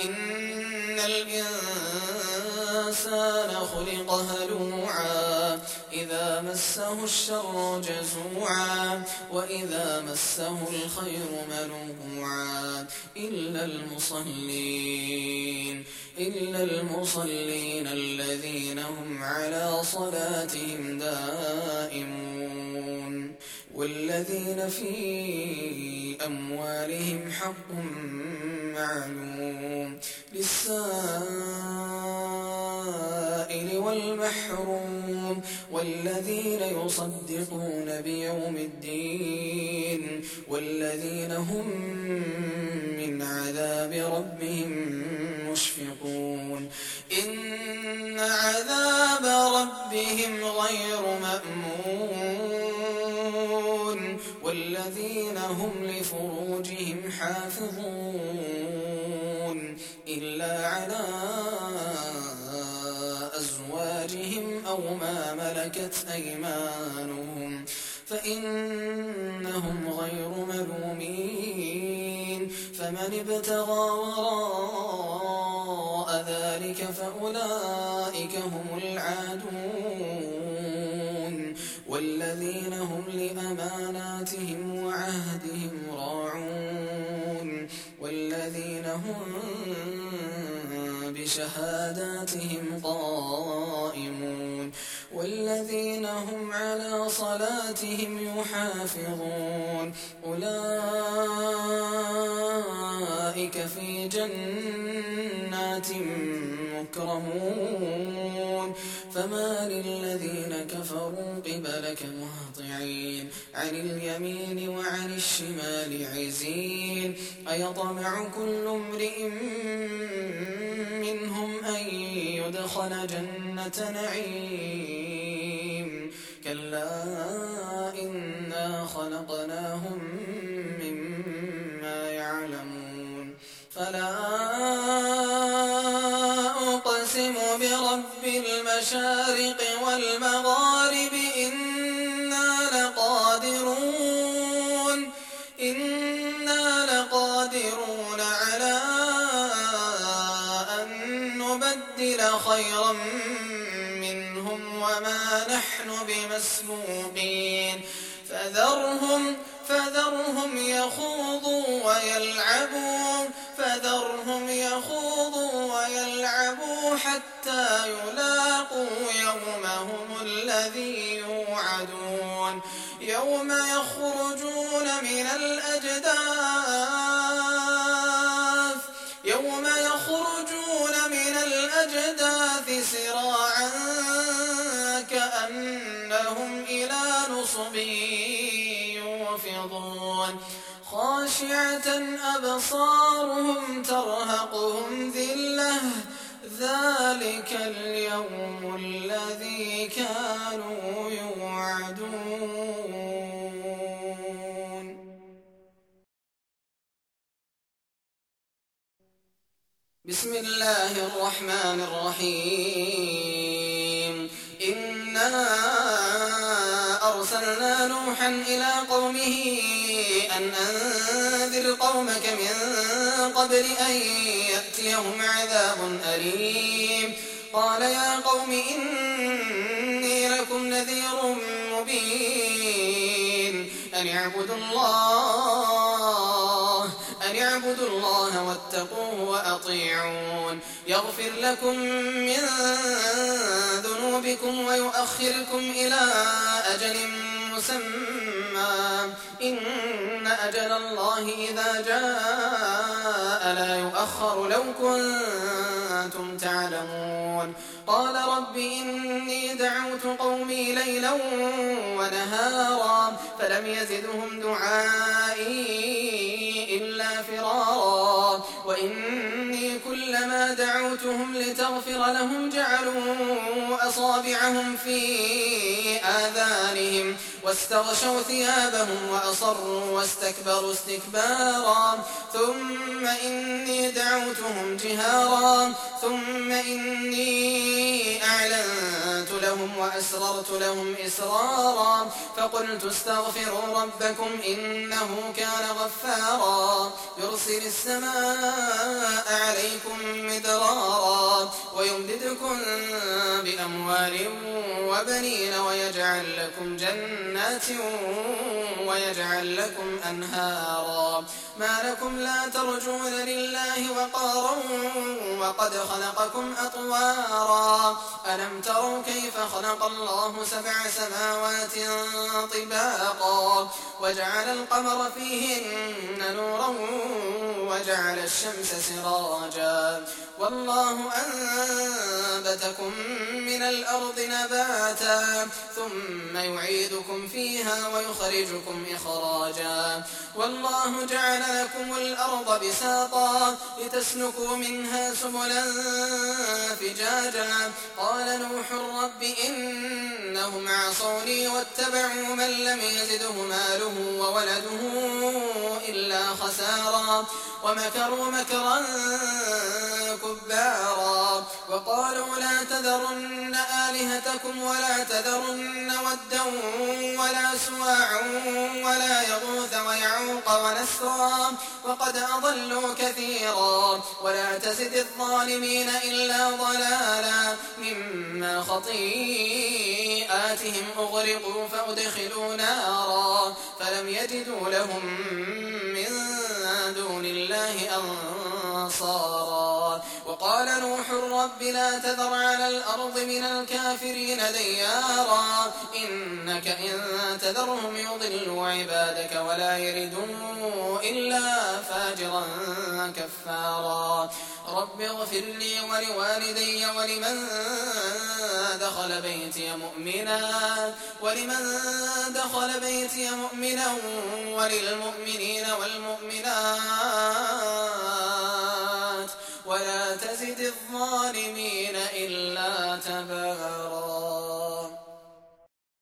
إن الإنسان خلق هلوعا إذا مسه الشر جزوعا وإذا مسه الخير منوعا إلا المصلين الذين هم على صلاتهم دائمون والذين في أموالهم حق معلوم للسائل والمحروم والذين يصدقون بيوم الدين والذين هم من عذاب ربهم مشفقون إن عذاب ربهم غير مأمون والذين هم لفروجهم حافظون إلا على أزواجهم أو ما ملكت أيمانهم فإنهم غير ملومين فمن ابتغى وراء ذلك فأولئك هم العادون والذين هم لأماناتهم وعهدهم راعون والذين هم بشهاداتهم قائمون والذين هم على صلاتهم يحافظون أولئك في جنات مكرمون فما للذين كفروا قبلك مهطعين عن اليمين وعن الشمال عزين أيطمع كل امرئ منهم أن يدخل جنة نعيم كلا إنا خلقناهم مما يعلمون فلا أقسم برب المشارق والمغارب إنا لقادرون على أن نبدل خيرا منهم وما نحن بمسبوقين فذرهم يخوضوا ويلعبوا حتى يلاقوا يومهم الذي يوعدون يوم يخرجون من الأجداث سراعا كأنهم إلى نصب يوفضون خاشعة أبصارهم ترهقهم ذلة ذلك اليوم الذي كانوا يوعدون. بسم الله الرحمن الرحيم إنا أرسلنا نوحا إلى قومه أن أنذر قومك من قبل أن يأتيهم عذاب أليم قال يا قوم إني لكم نذير مبين أن اعبدوا الله واتقوه وأطيعون يغفر لكم من ذنوبكم ويؤخركم إلى أجل مسمى إن أجل الله إذا جاء لا يؤخر لو كنتم تعلمون قال رب إني دعوت قومي ليلا ونهارا فلم يزدهم دعائي إلا فرارا وإني كلما دعوتهم لتغفر لهم جعلوا أصابعهم في آذانهم واستغشوا ثيابهم وأصروا واستكبروا استكبارا ثم إني دعوتهم جهارا ثم إني أعلنت لهم وأسررت لهم إسرارا فقلت استغفروا ربكم إنه كان غفارا يرسل السماء عليكم يمددكم بأموال وبنين ويجعل لكم جنات ويجعل لكم أنهارا ما لكم لا ترجون لله وقارا وقد خلقكم أطوارا ألم تروا كيف خلق الله 7 سماوات طباقا وجعل القمر فيهن نورا وجعل الشمس سراجا والله أنبتكم من الأرض نباتا ثم يعيدكم فيها ويخرجكم إخراجا والله جعل لكم الأرض بساطا لتسلكوا منها سبلا فجاجا قال نوح رب إنهم عصوني واتبعوا من لم يزده ماله وولده إلا خسارا ومكروا مكرا كبارا وقالوا لا تذرن آلهتكم ولا تذرن ودا ولا سواعا ولا يغوث ويعوق ونسرا وقد أضلوا كثيرا ولا تزد الظالمين إلا ضلالا مما خطيئاتهم أغرقوا فأدخلوا نارا فلم يجدوا لهم من دون الله أنصارا وقال نوح رب لا تذر على الأرض من الكافرين ديارا إنك إن تذرهم يضلوا عبادك ولا يلدوا إلا فاجرا كفارا رب اغفر لي ولوالدي ولمن دخل بيتي مؤمنا وللمؤمنين والمؤمنات ولا تزد الظالمين إلا تبارا